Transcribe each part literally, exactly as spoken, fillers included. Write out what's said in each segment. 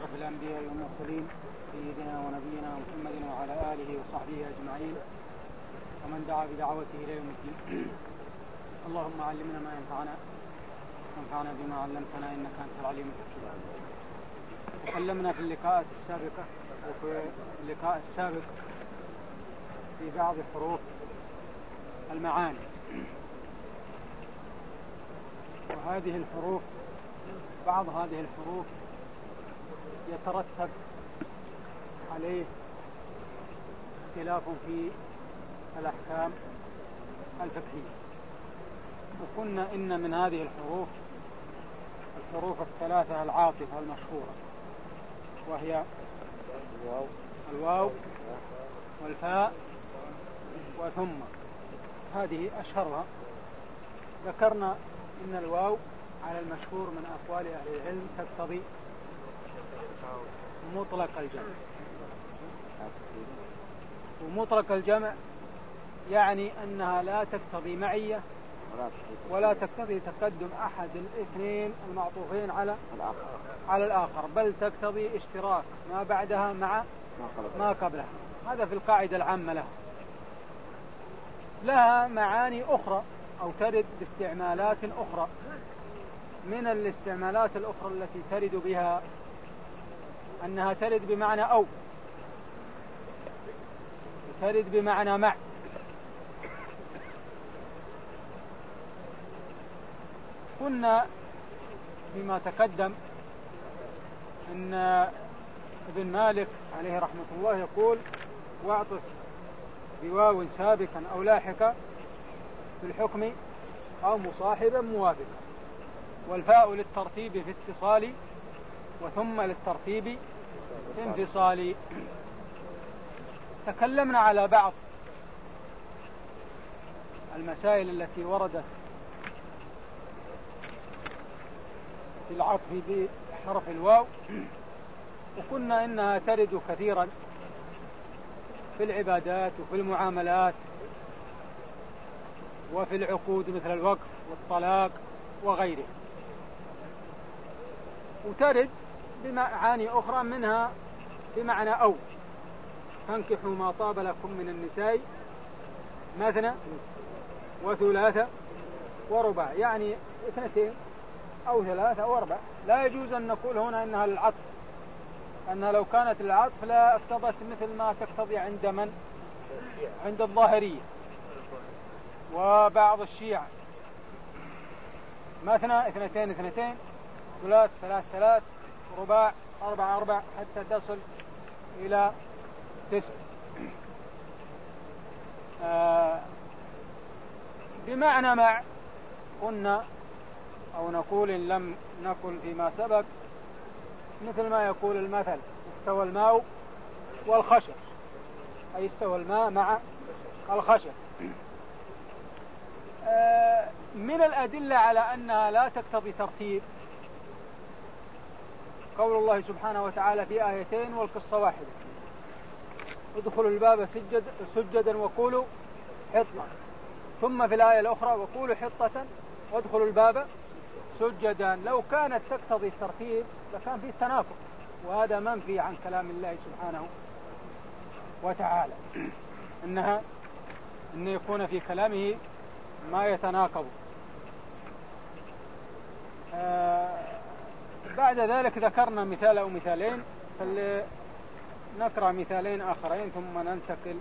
أشرف الأنبياء والمرسلين سيدنا ونبينا محمد وعلى آله وصحبه أجمعين ومن دعا بدعوته إلى يوم الدين. اللهم علمنا ما ينفعنا وانفعنا بما علمتنا إنك أنت العليم الحكيم. تكلمنا في اللقاءات السابقة وفي اللقاء السابق في بعض حروف المعاني، وهذه الحروف بعض هذه الحروف يترتب عليه اختلاف في الأحكام الفقهية. وقلنا إن من هذه الحروف الحروف الثلاثة العاطفة المشهورة، وهي الواو والفاء وثم، هذه أشهرها. ذكرنا إن الواو على المشهور من أقوال أهل العلم تقتضي مطلق الجمع، ومطلق الجمع يعني أنها لا تقتضي معية ولا تقتضي تقدم أحد الاثنين المعطوفين على على الآخر، بل تقتضي اشتراك ما بعدها مع ما قبلها. هذا في القاعدة العامة لها. لها معاني أخرى أو ترد باستعمالات أخرى. من الاستعمالات الأخرى التي ترد بها أنها ترد بمعنى أو، ترد بمعنى مع. قلنا فيما تقدم أن ابن مالك عليه رحمة الله يقول: واعطف بواو سابقا أو لاحقا في الحكم أو مصاحبا موافقا، والفاء للترتيب في اتصال وثم للترتيب في انفصال. تكلمنا على بعض المسائل التي وردت في العطف بحرف الواو، وقلنا إنها ترد كثيرا في العبادات وفي المعاملات وفي العقود مثل الوقف والطلاق وغيره، وترد بمعاني أخرى منها بمعنى أو: فانكحوا ما طاب لكم من النساء مثنى وثلاثة ورباع، يعني اثنتين أو ثلاثة أو أربع. لا يجوز أن نقول هنا إنها للعطف، أنها لو كانت للعطف لا اقتضت مثل ما تقتضي عند من؟ عند الظاهرية وبعض الشيعة: مثنى اثنتين اثنتين، ثلاث ثلاث ثلاث، رباع أربع أربع، حتى تصل إلى تسع. آه بمعنى مع قلنا أو نقول إن لم نقل فيما سبق مثل ما يقول المثل: استوى الماء والخشب، أي استوى الماء مع الخشب. آه من الأدلة على أنها لا تقتضي ترتيب قول الله سبحانه وتعالى في آيتين والقصة واحدة: ادخلوا الباب سجد سجدا وقولوا حطة، ثم في الآية الأخرى: وقولوا حطة وادخلوا الباب سجدا. لو كانت تقتضي الترتيب لكان فيه تناقض، وهذا منفي عن كلام الله سبحانه وتعالى، إنها إن يكون في كلامه ما يتناقض. آه بعد ذلك ذكرنا مثال أو مثالين، فلنقرأ مثالين آخرين ثم ننتقل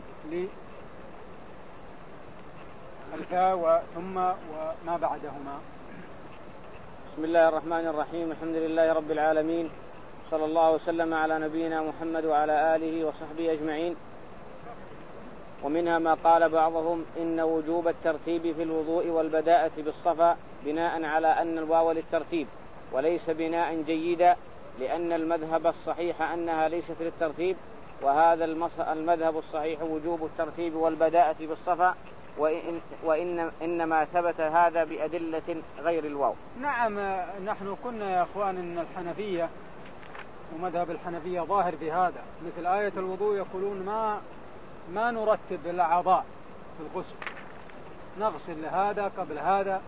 للفاء وثم وما بعدهما. بسم الله الرحمن الرحيم. الحمد لله رب العالمين، صلى الله وسلم على نبينا محمد وعلى آله وصحبه أجمعين. ومنها ما قال بعضهم إن وجوب الترتيب في الوضوء والبداءة بالصفا بناء على أن الواو للترتيب وليس بناء جيدا، لأن المذهب الصحيح أنها ليست للترتيب، وهذا المذهب الصحيح وجوب الترتيب والبداءة بالصفا، وإن وإن إنما ثبت هذا بأدلة غير الواو. نعم، نحن كنا يا أخوان إن الحنفية ومذهب الحنفية ظاهر في هذا، مثل آية الوضوء يقولون ما ما نرتب الأعضاء في الغسل، نغسل هذا قبل هذا،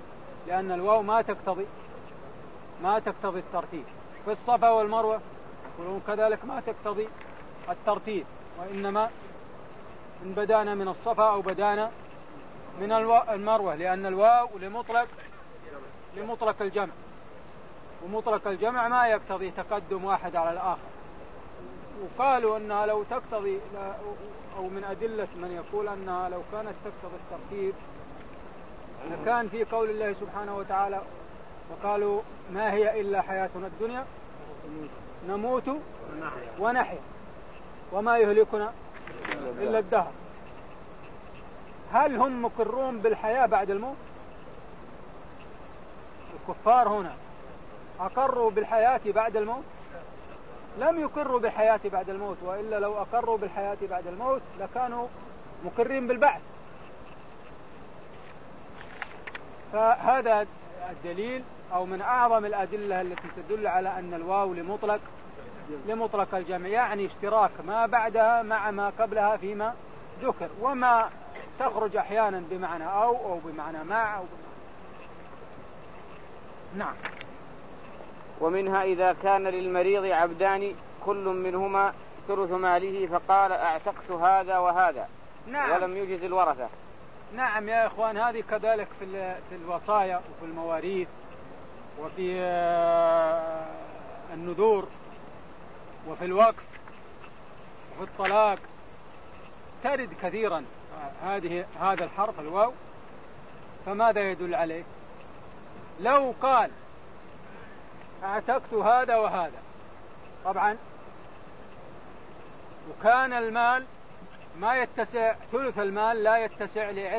لأن الواو ما تقتضي ما تقتضي الترتيب. في الصفا والمروة يقولون كذلك ما تقتضي الترتيب، وإنما إن بدانا من الصفا أو بدانا من المروة، لأن الواو لمطلق لمطلق الجمع، ومطلق الجمع ما يقتضي تقدم واحد على الآخر. وقالوا أنها لو تقتضي، أو من أدلة من يقول أنها لو كانت تقتضي الترتيب لكان في قول الله سبحانه وتعالى وقالوا ما هي إلا حياتنا الدنيا نموت ونحيا وما يهلكنا إلا الدهر. هل هم مقرون بالحياة بعد الموت؟ الكفار هنا أقروا بالحياة بعد الموت؟ لم يقروا بالحياة بعد الموت، وإلا لو أقروا بالحياة بعد الموت لكانوا مقرين بالبعث. فهذا الدليل أو من أعظم الأدلة التي تدل على أن الواو لمطلق لمطلق الجمع، يعني اشتراك ما بعدها مع ما قبلها فيما ذكر، وما تخرج أحيانا بمعنى أو أو بمعنى مع أو بمعنى. نعم. ومنها إذا كان للمريض عبدان كل منهما ثلث ماله فقال أعتقت هذا وهذا. نعم. ولم يجز الورثة. نعم يا إخوان، هذه كذلك في في الوصايا وفي المواريث وفي النذور وفي الوقف وفي الطلاق ترد كثيرا هذه هذا الحرف الواو. فماذا يدل عليه؟ لو قال اعتقت هذا وهذا طبعا، وكان المال ما يتسع، ثلث المال لا يتسع لعتق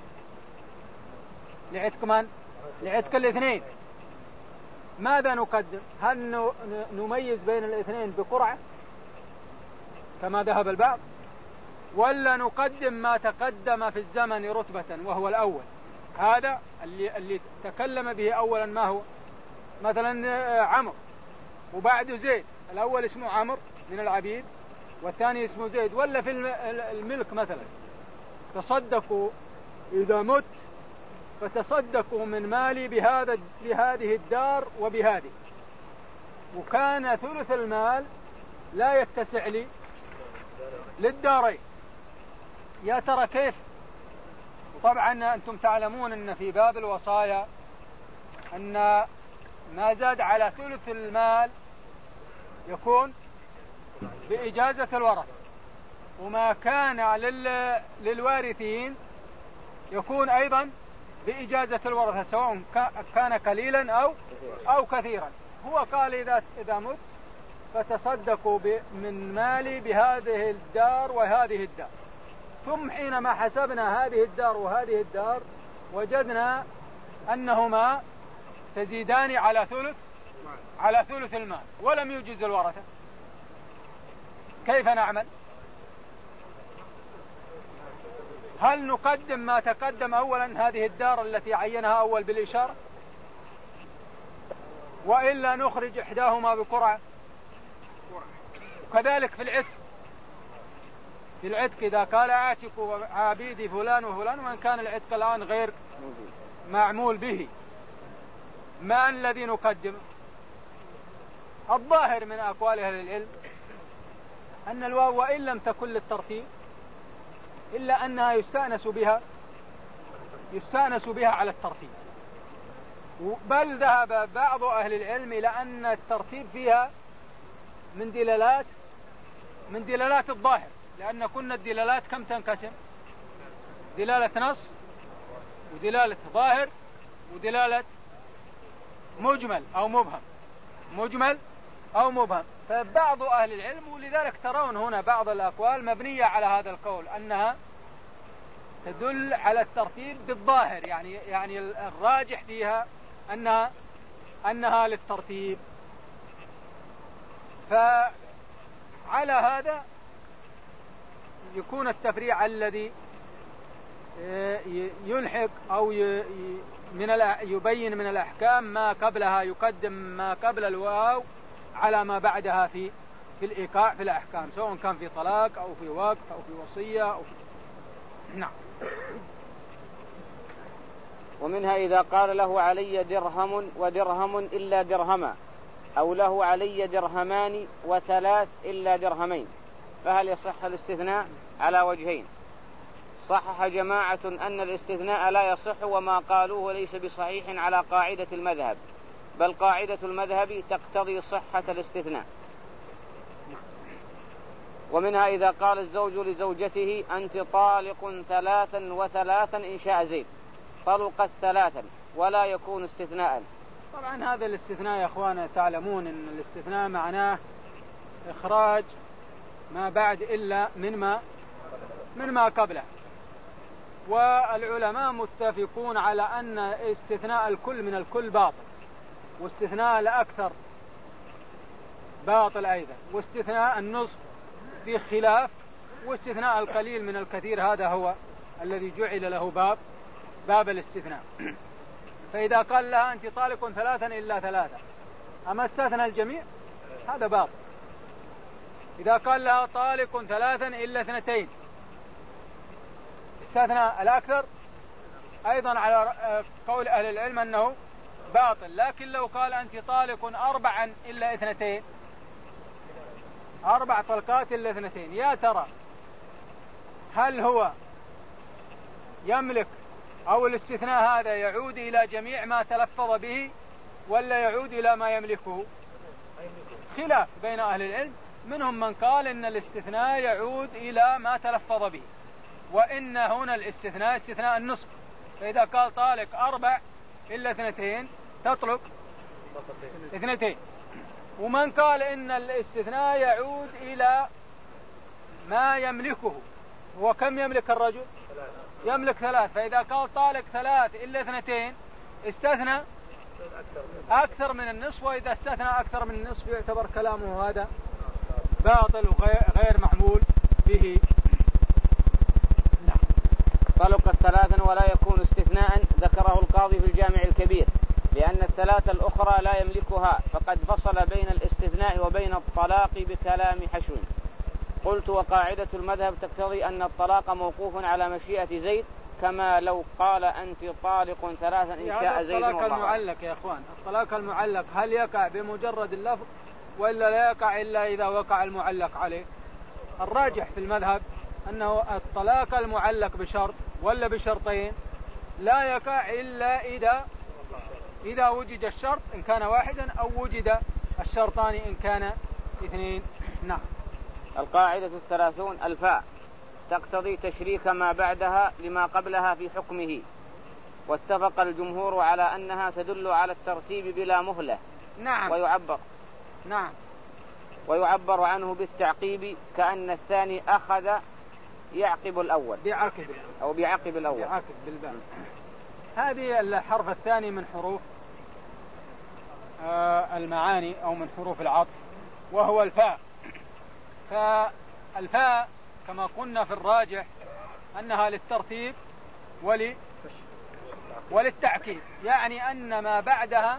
لعتق من؟ لعتق الاثنين. ماذا نقدم؟ هل نميز بين الاثنين بقرعة كما ذهب البعض، ولا نقدم ما تقدم في الزمن رتبة وهو الأول؟ هذا اللي, اللي تكلم به أولا ما هو؟ مثلا عمرو وبعده زيد، الأول اسمه عمرو من العبيد والثاني اسمه زيد. ولا في الملك مثلا تصدقوا إذا مت فتصدقوا من مالي بهذا بهذه الدار وبهذه، وكان ثلث المال لا يتسع لي للدارين. يا ترى كيف؟ طبعا أنتم تعلمون أن في باب الوصايا أن ما زاد على ثلث المال يكون بإجازة الورثة، وما كان لل... للوارثين يكون أيضا بإجازة الورثة سواء كان قليلا أو أو كثيرا. هو قال إذا إذا مت فتصدقوا من مالي بهذه الدار وهذه الدار. ثم حينما حسبنا هذه الدار وهذه الدار وجدنا أنهما تزيدان على ثلث على ثلث المال ولم يجز الورثة. كيف نعمل؟ هل نقدم ما تقدم أولا هذه الدار التي عينها أول بالإشارة، وإلا نخرج إحداهما بقرعة؟ وكذلك في العتق في العتق إذا قال أعتق عبيدي فلان وفلان، وإن كان العتق الآن غير معمول به، ما الذي نقدم؟ الظاهر من أقوال أهل العلم أن الواو وإن لم تكن للترتيب إلا أنها يستأنس بها يستأنس بها على الترتيب. بل ذهب بعض أهل العلم إلى أن الترتيب فيها من دلالات من دلالات الظاهر، لأن كنا الدلالات كم تنقسم؟ دلالة نص ودلالة ظاهر ودلالة مجمل أو مبهم مجمل أو مبهم. فبعض أهل العلم، ولذلك ترون هنا بعض الأقوال مبنية على هذا القول أنها تدل على الترتيب بالظاهر، يعني يعني الراجح فيها أنها أنها للترتيب. فعلى هذا يكون التفريع الذي يلحق أو من يبين من الأحكام ما قبلها يقدم ما قبل الواو على ما بعدها في في الإيقاع في الأحكام، سواء كان في طلاق أو في وقف أو في وصية أو في... نعم. ومنها إذا قال له علي درهم ودرهم إلا درهما أو له علي درهمان وثلاث إلا درهمين، فهل يصح الاستثناء؟ على وجهين. صحح جماعة أن الاستثناء لا يصح، وما قالوه ليس بصحيح على قاعدة المذهب، بل قاعدة المذهب تقتضي صحة الاستثناء. ومنها إذا قال الزوج لزوجته أنت طالق ثلاثا وثلاثا إن شاء زيد، طلقت ثلاثا، ولا يكون استثناء. طبعا هذا الاستثناء يا أخوانا تعلمون أن الاستثناء معناه إخراج ما بعد إلا من ما من ما قبله، والعلماء متفقون على أن استثناء الكل من الكل باطل، واستثناء الأكثر باطل أيضا، واستثناء النصف في خلاف، واستثناء القليل من الكثير هذا هو الذي جعل له باب باب الاستثناء. فإذا قال لها أنت طالق ثلاثا إلا ثلاثا أما استثنى الجميع هذا باطل. إذا قال لها طالق ثلاثا إلا اثنتين استثنى الأكثر أيضا على قول أهل العلم أنه باطل. لكن لو قال أنت طالق أربعا إلا اثنتين، أربع طلقات إلا اثنتين، يا ترى هل هو يملك أو الاستثناء هذا يعود إلى جميع ما تلفظ به ولا يعود إلى ما يملكه؟ خلاف بين أهل العلم، منهم من قال إن الاستثناء يعود إلى ما تلفظ به، وإن هنا الاستثناء استثناء النصف، فإذا قال طالق أربع إلا اثنتين تطلق اثنتين. ومن قال إن الاستثناء يعود إلى ما يملكه، وكم يملك الرجل؟ يملك ثلاث، فإذا قال طالق ثلاث إلا اثنتين استثنى أكثر من النصف، وإذا استثنى أكثر من النصف يعتبر كلامه هذا باطل وغير معمول به. نعم. طلقت ثلاثا ولا يكون استثناء، ذكره القاضي في الجامع الكبير، لأن الثلاثة الأخرى لا يملكها، فقد فصل بين الاستثناء وبين الطلاق بكلام حشو. قلت وقاعدة المذهب تقتضي أن الطلاق موقوف على مشيئة زيد، كما لو قال أنت طالق ثلاثا إن شاء زيد. الطلاق المعلق يا أخوان، الطلاق المعلق هل يقع بمجرد اللفظ ولا لا يقع إلا إذا وقع المعلق عليه؟ الراجح في المذهب أنه الطلاق المعلق بشرط ولا بشرطين لا يقع إلا إذا إذا وجد الشرط إن كان واحدا أو وجد الشرطان إن كان اثنين. نعم. القاعدة الثلاثون الفاء تقتضي تشريك ما بعدها لما قبلها في حكمه، واتفق الجمهور على أنها تدل على الترتيب بلا مهلة. نعم. ويعبر نعم ويعبر عنه بالتعقيب، كأن الثاني أخذ يعقب الأول بعقب أو بعقب الأول بعقب بالباء. هذه الحرف الثاني من حروف آه المعاني أو من حروف العطف، وهو الفاء. فالفاء كما قلنا في الراجح أنها للترتيب ولي وللتعقيب، يعني أن ما بعدها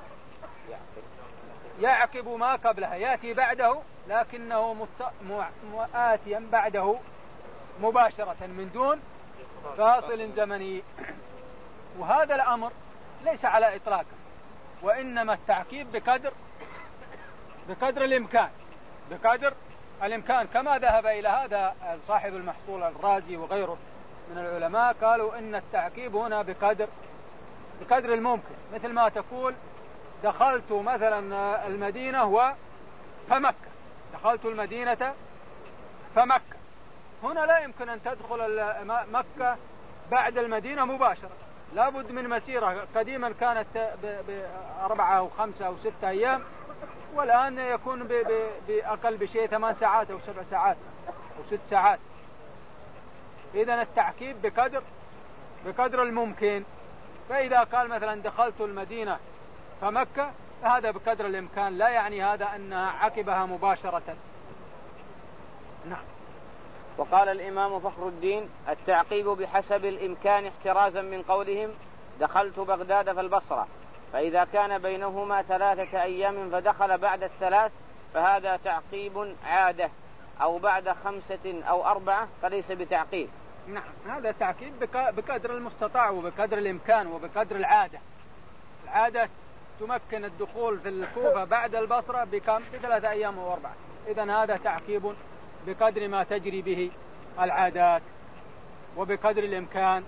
يعقب ما قبلها، يأتي بعده لكنه مؤاتيا بعده مباشرة من دون فاصل زمني. وهذا الأمر ليس على إطلاقه، وإنما التعقيب بقدر بقدر الإمكان بقدر الإمكان كما ذهب إلى هذا صاحب المحصول الرازي وغيره من العلماء، قالوا إن التعقيب هنا بقدر بقدر الممكن، مثل ما تقول دخلت مثلا المدينة و فمكة، دخلت المدينة فمكة، هنا لا يمكن أن تدخل مكة بعد المدينة مباشرة، لابد من مسيرة. قديما كانت بأربعة أو خمسة أو ستة أيام، والآن يكون بأقل بشيء ثمان ساعات أو سبع ساعات أو ست ساعات. إذن التعقيب بقدر بقدر الممكن. فإذا قال مثلا دخلت المدينة فمكة فهذا بقدر الإمكان، لا يعني هذا أنها عقبها مباشرة. نعم. وقال الإمام فخر الدين التعقيب بحسب الإمكان احترازا من قولهم دخلت بغداد فالبصرة، فإذا كان بينهما ثلاثة أيام فدخل بعد الثلاث فهذا تعقيب عادة، أو بعد خمسة أو أربعة فليس بتعقيب. نعم، هذا تعقيب بقدر المستطاع وبقدر الإمكان وبقدر العادة. العادة تمكن الدخول في الكوفة بعد البصرة بكم؟ بثلاثة أيام وأربعة. إذن هذا تعقيب بقدر ما تجري به العادات وبقدر الإمكان.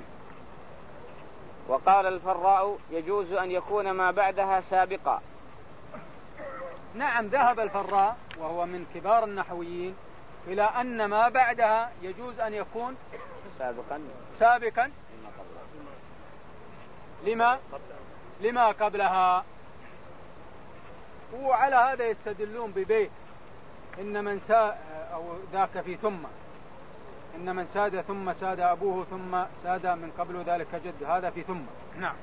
وقال الفراء يجوز أن يكون ما بعدها سابقا. نعم، ذهب الفراء وهو من كبار النحويين إلى أن ما بعدها يجوز أن يكون سابقا سابقا لما لما قبلها. وعلى هذا يستدلون ببيت إن من سا أو ذاك في ثم إن من ساد ثم ساد أبوه ثم ساد من قبل ذلك جد، هذا في ثم. نعم.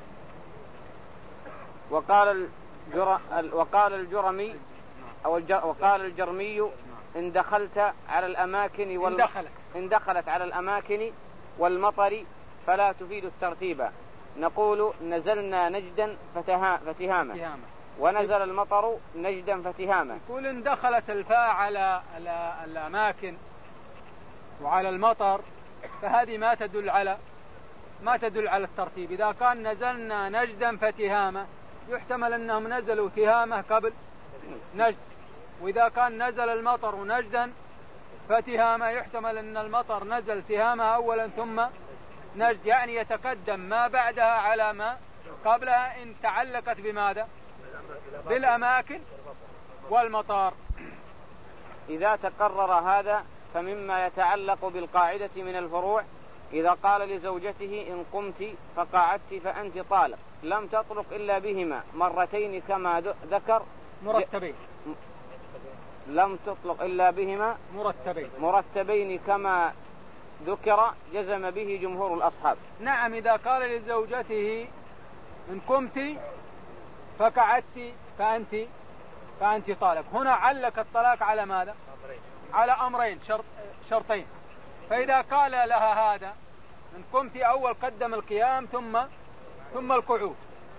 وقال الجر... وقال الجرمي أو الج... وقال الجرمي إن دخلت على الأماكن وال... إن دخلت إن دخلت على الأماكن والمطر فلا تفيد الترتيب، نقول نزلنا نجدا فتها... فتهاما فتهاما ونزل المطر نجدا فتهاما. يقول إن دخلت الفاء على الأماكن وعلى المطر فهذه ما تدل على ما تدل على الترتيب. إذا كان نزلنا نجدا فتهاما يحتمل أنهم نزلوا تهامة قبل نجد، وإذا كان نزل المطر نجدا فتهامة يحتمل أن المطر نزل تهامة أولا ثم نجد، يعني يتقدم ما بعدها على ما قبلها إن تعلقت بماذا؟ بالأماكن والمطار. إذا تقرر هذا فمما يتعلق بالقاعدة من الفروع إذا قال لزوجته إن قمت فقعدت فأنت طالق لم تطلق إلا بهما مرتين كما ذكر مرتبين لم تطلق إلا بهما مرتبين مرتبين كما ذكر جزم به جمهور الأصحاب. نعم، إذا قال لزوجته إن قمت فقعدت فأنت فأنت طالق، هنا علق الطلاق على ماذا؟ على أمرين شرط شرطين. فإذا قال لها هذا إن قمت أول قدم القيام ثم ثم القعود،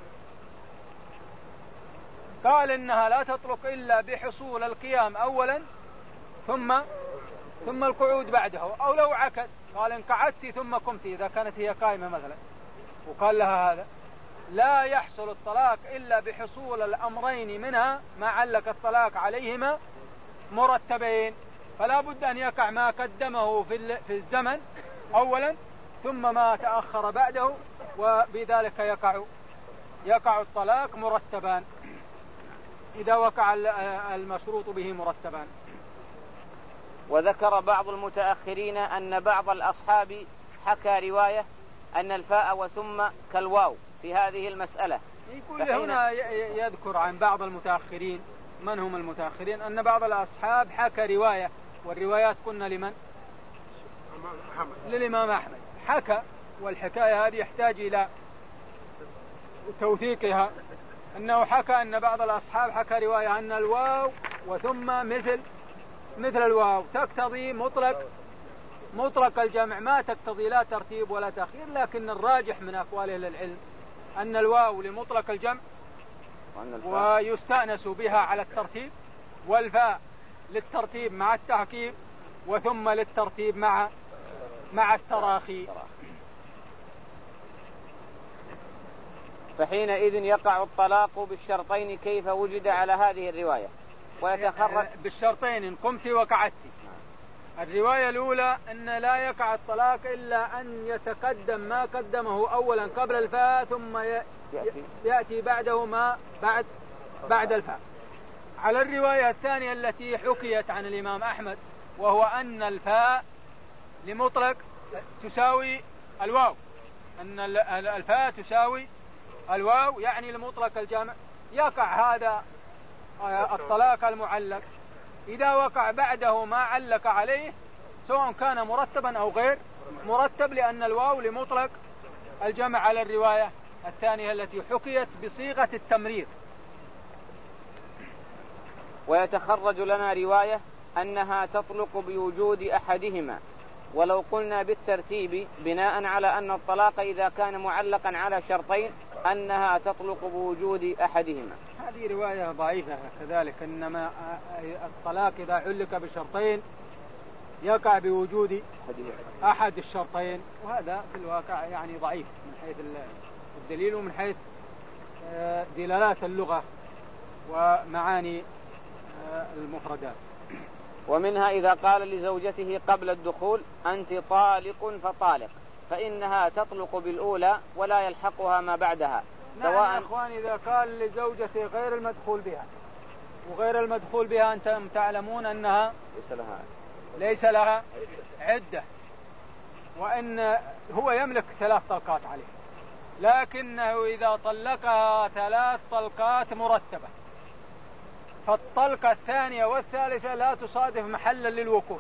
قال إنها لا تطلق إلا بحصول القيام أولا ثم ثم القعود بعده. أو لو عكس قال إن قعدت ثم قمت إذا كانت هي قائمة مثلا وقال لها هذا، لا يحصل الطلاق إلا بحصول الأمرين منها ما علق الطلاق عليهما مرتبين. فلا بد أن يقع ما قدمه في في الزمن أولا ثم ما تأخر بعده، وبذلك يقع يقع الطلاق مرتبان إذا وقع المشروط به مرتبان. وذكر بعض المتأخرين أن بعض الأصحاب حكى رواية أن الفاء وثم كالواو في هذه المسألة. يقول هنا يذكر عن بعض المتأخرين، من هم المتأخرين؟ أن بعض الأصحاب حكى رواية، والروايات كنا لمن؟ للإمام أحمد. حكى، والحكاية هذه يحتاج إلى توثيقها، أنه حكى أن بعض الأصحاب حكى رواية أن الواو وثم مثل مثل الواو تقتضي مطلق مطلق الجمع، ما تقتضي لا ترتيب ولا تأخير، لكن الراجح من أقوال أهل العلم أن الواو لمطلق الجمع ويستأنس بها على الترتيب، والفاء للترتيب مع التعقيب، وثم للترتيب مع مع التراخي. فحينئذ يقع الطلاق بالشرطين كيف وجد على هذه الرواية ويتخرج بالشرطين إن قمت وقعدت. الرواية الأولى أن لا يقع الطلاق إلا أن يتقدم ما قدمه أولا قبل الفاء ثم يأتي بعده ما بعد بعد الفاء. على الرواية الثانية التي حكيت عن الإمام أحمد، وهو أن الفاء لمطلق تساوي الواو، أن الفاء تساوي الواو يعني لمطلق الجمع، يقع هذا الطلاق المعلق إذا وقع بعده ما علق عليه سواء كان مرتبا أو غير مرتب، لأن الواو لمطلق الجمع على الرواية الثانية التي حكيت بصيغة التمرير. ويتخرج لنا رواية أنها تطلق بوجود أحدهما، ولو قلنا بالترتيب بناء على أن الطلاق إذا كان معلقا على شرطين أنها تطلق بوجود أحدهما. هذه رواية ضعيفة كذلك، إنما الطلاق إذا علق بشرطين يقع بوجود أحد الشرطين، وهذا في الواقع يعني ضعيف من حيث الدليل ومن حيث دلالات اللغة ومعاني المفردات. ومنها إذا قال لزوجته قبل الدخول أنت طالق فطالق، فإنها تطلق بالأولى ولا يلحقها ما بعدها. سواء نعم يا أخوان، إذا قال لزوجته غير المدخول بها، وغير المدخول بها أنتم تعلمون أنها ليس لها ليس لها عدة، وأن هو يملك ثلاث طلقات عليه، لكنه إذا طلقها ثلاث طلقات مرتبة فالطلقة الثانية والثالثة لا تصادف محلا للوقوع،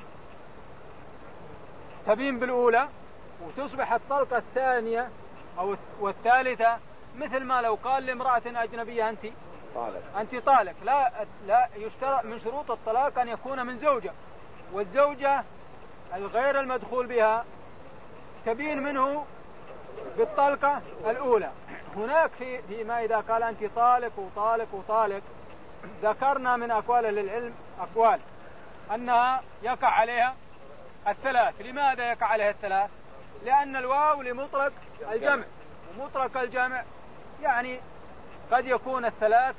تبين بالأولى وتصبح الطلقة الثانية أو والثالثة مثل ما لو قال لامرأة أجنبية أنت طالق أنت طالق. لا لا يشترط من شروط الطلاق أن يكون من زوجة، والزوجة الغير المدخول بها تبين منه بالطلقة الأولى. هناك في فيما إذا قال أنت طالق وطالق وطالق ذكرنا من أقوال للعلم أقوال أنها يقع عليها الثلاث. لماذا يقع عليها الثلاث؟ لأن الواو لمطلق الجمع، ومطلق الجمع يعني قد يكون الثلاث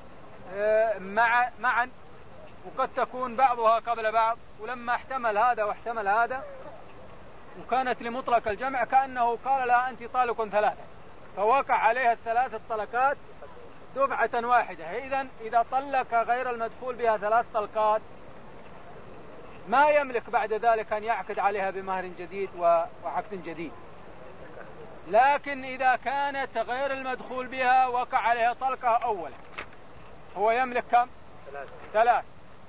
مع معا، وقد تكون بعضها قبل بعض، ولما احتمل هذا واحتمل هذا وكانت لمطلق الجمع كأنه قال لها أنت طالق ثلاثة، فوقع عليها الثلاث الطلقات دفعة واحدة. إذن إذا طلق غير المدخول بها ثلاث طلقات ما يملك بعد ذلك أن يعقد عليها بمهر جديد وعقد جديد. لكن إذا كانت غير المدخول بها وقع عليها طلقة أولا هو يملك كم؟ ثلاث.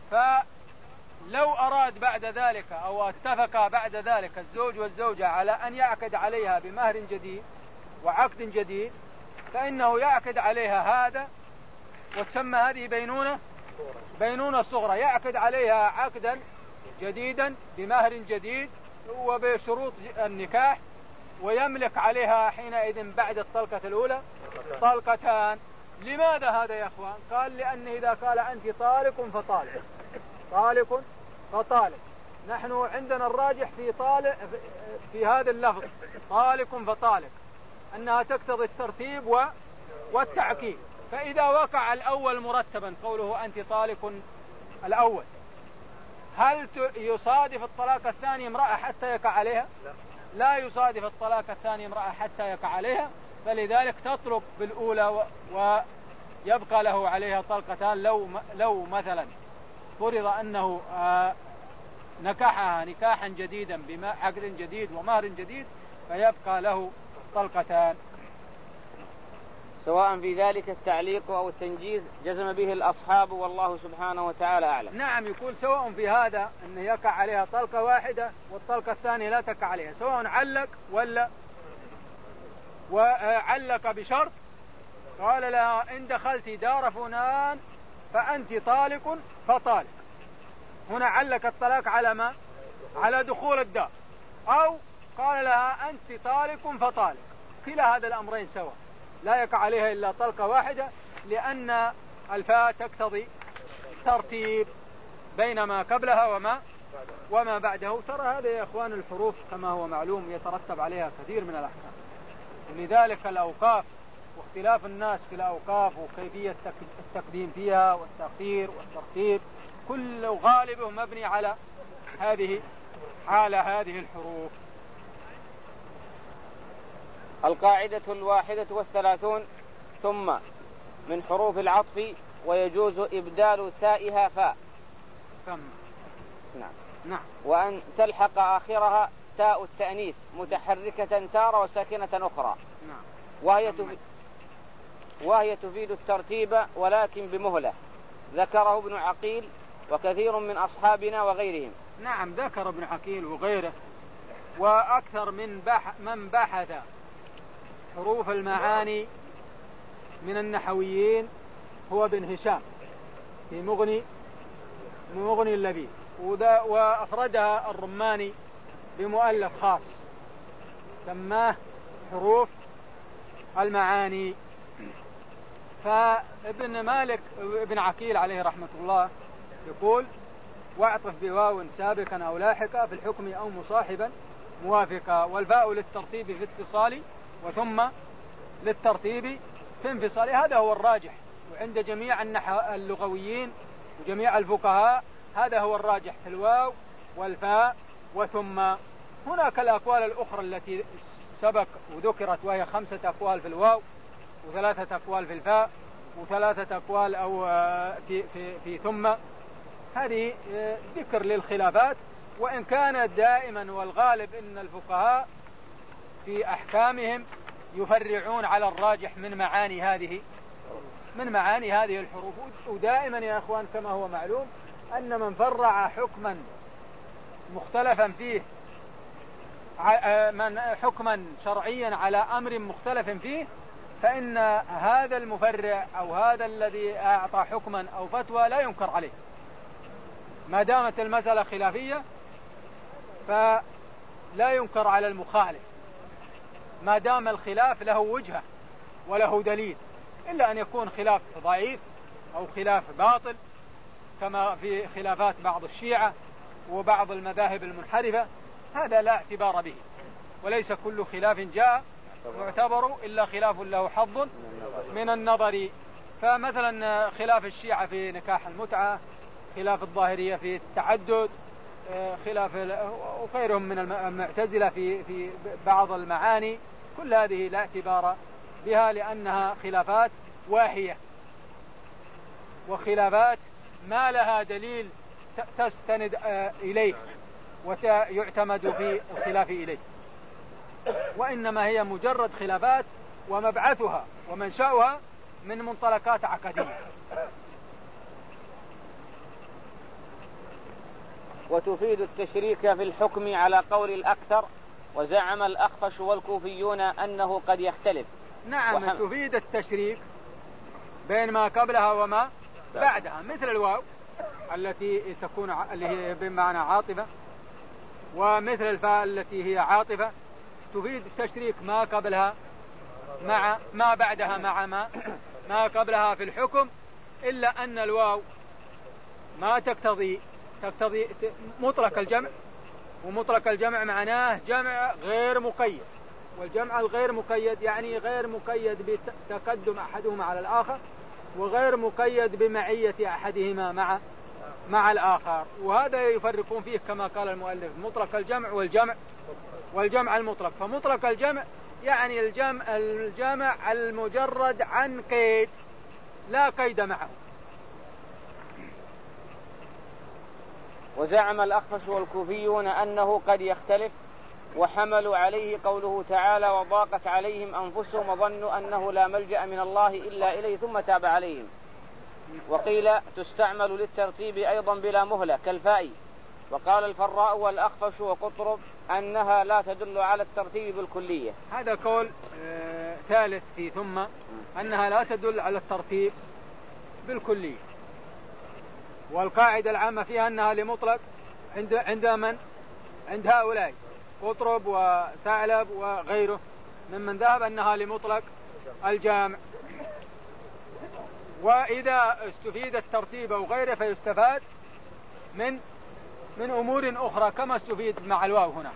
فلو أراد بعد ذلك أو اتفق بعد ذلك الزوج والزوجة على أن يعقد عليها بمهر جديد وعقد جديد فإنه يعقد عليها هذا، وتسمى هذه بينونة بينونة صغرى، يعقد عليها عقدا جديدا بمهر جديد وبشروط النكاح، ويملك عليها حينئذ بعد الطلقة الأولى طلقتان. لماذا هذا يا أخوان؟ قال لأن إذا قال أنت طالق فطالق طالق فطالق، نحن عندنا الراجح في طالق في هذا اللفظ طالق فطالق أنها تقتضي الترتيب والتعقيد. فإذا وقع الأول مرتبا قوله أنت طالق الأول، هل يصادف الطلاق الثاني امرأة حتى يقع عليها؟ لا يصادف الطلاق الثاني امرأة حتى يقع عليها، فلذلك تطلق بالأولى ويبقى له عليها طلقتان. لو لو مثلا فرض أنه نكحها نكاحا جديدا بعقد جديد ومهر جديد فيبقى له طلقتان. سواء في ذلك التعليق أو التنجيز جزم به الأصحاب والله سبحانه وتعالى أعلم. نعم، يقول سواء في هذا أنه يقع عليها طلقة واحدة والطلقة الثانية لا تقع عليها، سواء علق ولا وعلق بشرط قال لها إن دخلت دار فلان فأنت طالق فطالق، هنا علق الطلاق على ما؟ على دخول الدار، أو قال لها أنت طالق فطالق، كلا هذا الأمرين سواء، لا يقع عليها إلا طلقة واحدة، لأن الفاء تقتضي ترتيب بين ما قبلها وما وما بعده. ترى هذا يا إخوان الحروف كما هو معلوم يترتب عليها كثير من الأحكام، ولذلك الأوقاف واختلاف الناس في الأوقاف وكيفية التقديم فيها والتأخير والترتيب كل غالبه مبني على هذه على هذه الحروف. القاعدة الواحدة والثلاثون: ثم من حروف العطف ويجوز إبدال تائها فاء. ثم نعم. نعم. وأن تلحق آخرها تاء التأنيث متحركة تارة وساكنة أخرى. نعم. وهي تفيد وهي تفيد الترتيب ولكن بمهلة، ذكره ابن عقيل وكثير من أصحابنا وغيرهم. نعم، ذكر ابن عقيل وغيره، وأكثر من بح من بحث حروف المعاني من النحويين هو ابن هشام في مغني مغني اللبيب، وأفردها الرماني بمؤلف خاص سماه حروف المعاني. فابن مالك ابن عقيل عليه رحمة الله يقول: واعطف بواو سابقا أو لاحقا في الحكم أو مصاحبا موافقا، والفاء للترتيب في اتصال وثم للترتيب في انفصاله، هذا هو الراجح. وعند جميع اللغويين وجميع الفقهاء هذا هو الراجح في الواو والفاء وثم. هناك الأقوال الأخرى التي سبق وذكرت، وهي خمسة أقوال في الواو وثلاثة أقوال في الفاء وثلاثة أقوال أو في, في, في ثم. هذه ذكر للخلافات، وإن كان دائما والغالب إن الفقهاء في أحكامهم يفرعون على الراجح من معاني هذه من معاني هذه الحروف. ودائما يا أخوان كما هو معلوم أن من فرع حكما مختلفا فيه من حكما شرعيا على أمر مختلف فيه، فإن هذا المفرع أو هذا الذي أعطى حكما أو فتوى لا ينكر عليه ما دامت المسألة خلافية، فلا ينكر على المخالف ما دام الخلاف له وجهة وله دليل، إلا أن يكون خلاف ضعيف أو خلاف باطل كما في خلافات بعض الشيعة وبعض المذاهب المنحرفة، هذا لا اعتبار به. وليس كل خلاف جاء يعتبر إلا خلاف له حظ من النظر. فمثلا خلاف الشيعة في نكاح المتعة، خلاف الظاهرية في التعدد، خلاف وغيرهم من المعتزلة في في بعض المعاني، كل هذه لا اعتبار بها لأنها خلافات واهية وخلافات ما لها دليل تستند إليه ويعتمد في الخلاف إليه، وإنما هي مجرد خلافات ومبعثها ومنشأها من منطلقات عقدية. وتفيد التشريك في الحكم على قول الأكثر، وزعم الأخفش والكوفيون أنه قد يختلف. نعم وحم... تفيد التشريك بين ما قبلها وما بعدها، مثل الواو التي تكون ع... اللي هي بمعنى عاطفة، ومثل الفاء التي هي عاطفة، تفيد التشريك ما قبلها مع ما بعدها مع ما ما قبلها في الحكم، إلا أن الواو ما تقتضي تقتضي مطلق الجمع، ومطلق الجمع معناه جمع غير مقيد، والجمع الغير مقيد يعني غير مقيد بتقدم أحدهما على الآخر، وغير مقيد بمعية أحدهما مع مع الآخر. وهذا يفرقون فيه كما قال المؤلف مطلق الجمع والجمع والجمع المطلق. فمطلق الجمع يعني الجمع الجمع المجرد عن قيد لا قيد معه. وزعم الأخفش والكوفيون أنه قد يختلف، وحملوا عليه قوله تعالى وضاقت عليهم أنفسهم وظنوا أنه لا ملجأ من الله إلا إليه ثم تاب عليهم. وقيل تستعمل للترتيب أيضا بلا مهلة كالفاء. وقال الفراء والأخفش وقطرب أنها لا تدل على الترتيب بالكلية. هذا قول آه ثالث في ثم أنها لا تدل على الترتيب بالكلية. والقاعدة العامة فيها أنها لمطلق عند عند من عند هؤلاء قطرب وثعلب وغيره ممن ذهب أنها لمطلق الجامع. وإذا استفيد الترتيب أو غيره فيستفاد من من أمور أخرى كما استفيد مع الواو هنا.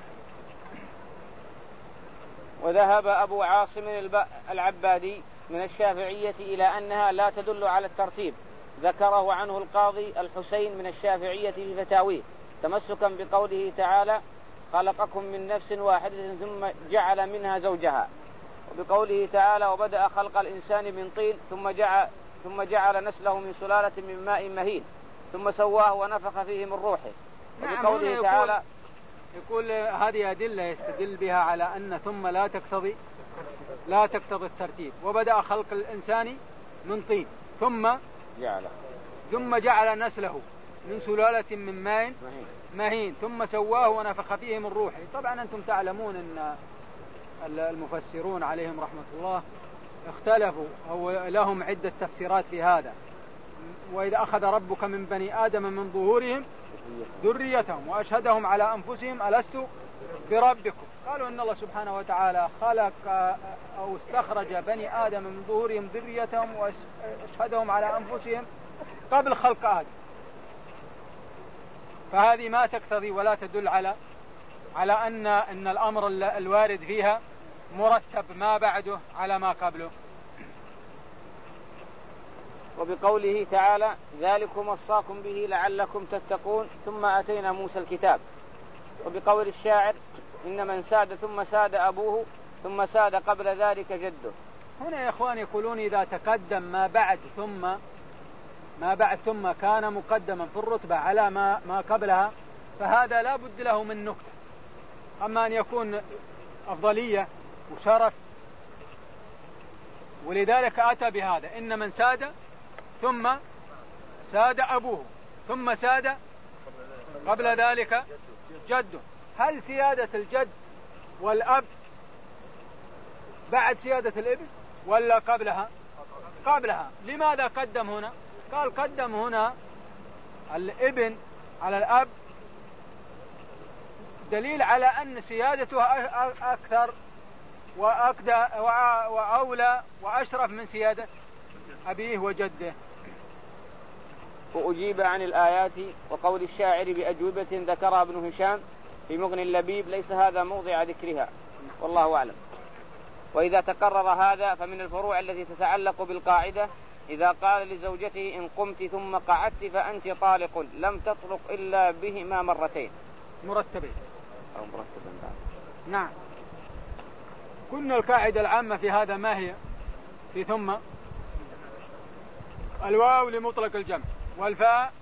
وذهب أبو عاصم العبادي من الشافعية إلى أنها لا تدل على الترتيب، ذكره عنه القاضي الحسين من الشافعية في فتاويه تمسكا بقوله تعالى خلقكم من نفس واحدة ثم جعل منها زوجها، وبقوله تعالى وبدأ خلق الإنسان من طين ثم جعل, ثم جعل نسله من سلالة من ماء مهين ثم سواه ونفخ فيه من روحه. وبقوله نعم تعالى يقول, يقول هذه أدلة يستدل بها على أن ثم لا تقتضي لا تقتضي الترتيب. وبدأ خلق الإنسان من طين ثم جعل ثم جعل نسله من سلالة من ماء مهين. مهين ثم سواه ونفخ فيه من روحه. طبعا أنتم تعلمون أن المفسرون عليهم رحمة الله اختلفوا أو لهم عدة تفسيرات في هذا. وإذا أخذ ربك من بني آدم من ظهورهم ذريتهم وأشهدهم على أنفسهم ألست بربكم، قالوا إن الله سبحانه وتعالى خلق أو استخرج بني آدم من ظهورهم ذريتهم وأشهدهم على أنفسهم قبل خلق آدم. فهذه ما تقتضي ولا تدل على على أن أن الأمر الوارد فيها مرتب ما بعده على ما قبله. وبقوله تعالى ذلكم وصاكم به لعلكم تتقون ثم أتينا موسى الكتاب. وبقول الشاعر إن من ساد ثم ساد أبوه ثم ساد قبل ذلك جده. هنا يا إخوان يقولون إذا تقدم ما بعد ثم ما بعد ثم كان مقدما في الرتبة على ما, ما قبلها فهذا لا بد له من نكتة. أما أن يكون أفضلية وشرف، ولذلك أتى بهذا إن من ساد ثم ساد أبوه ثم ساد قبل ذلك جده. هل سيادة الجد والأب بعد سيادة الابن ولا قبلها؟ قبلها. لماذا قدم هنا؟ قال قدم هنا الابن على الأب دليل على أن سيادته أكثر وأولى وأشرف من سيادة أبيه وجده. وأجيب عن الآيات وقول الشاعر بأجوبة ذكرها ابن هشام في مغني اللبيب ليس هذا موضع ذكرها والله أعلم. وإذا تقرر هذا فمن الفروع التي تتعلق بالقاعدة إذا قال لزوجته إن قمت ثم قعدت فأنت طالق لم تطلق إلا بهما مرتين مرتبين أو مرتبا بعد. نعم. كنا القاعدة العامة في هذا ما هي؟ في ثم الواو لمطلق الجمع والفاء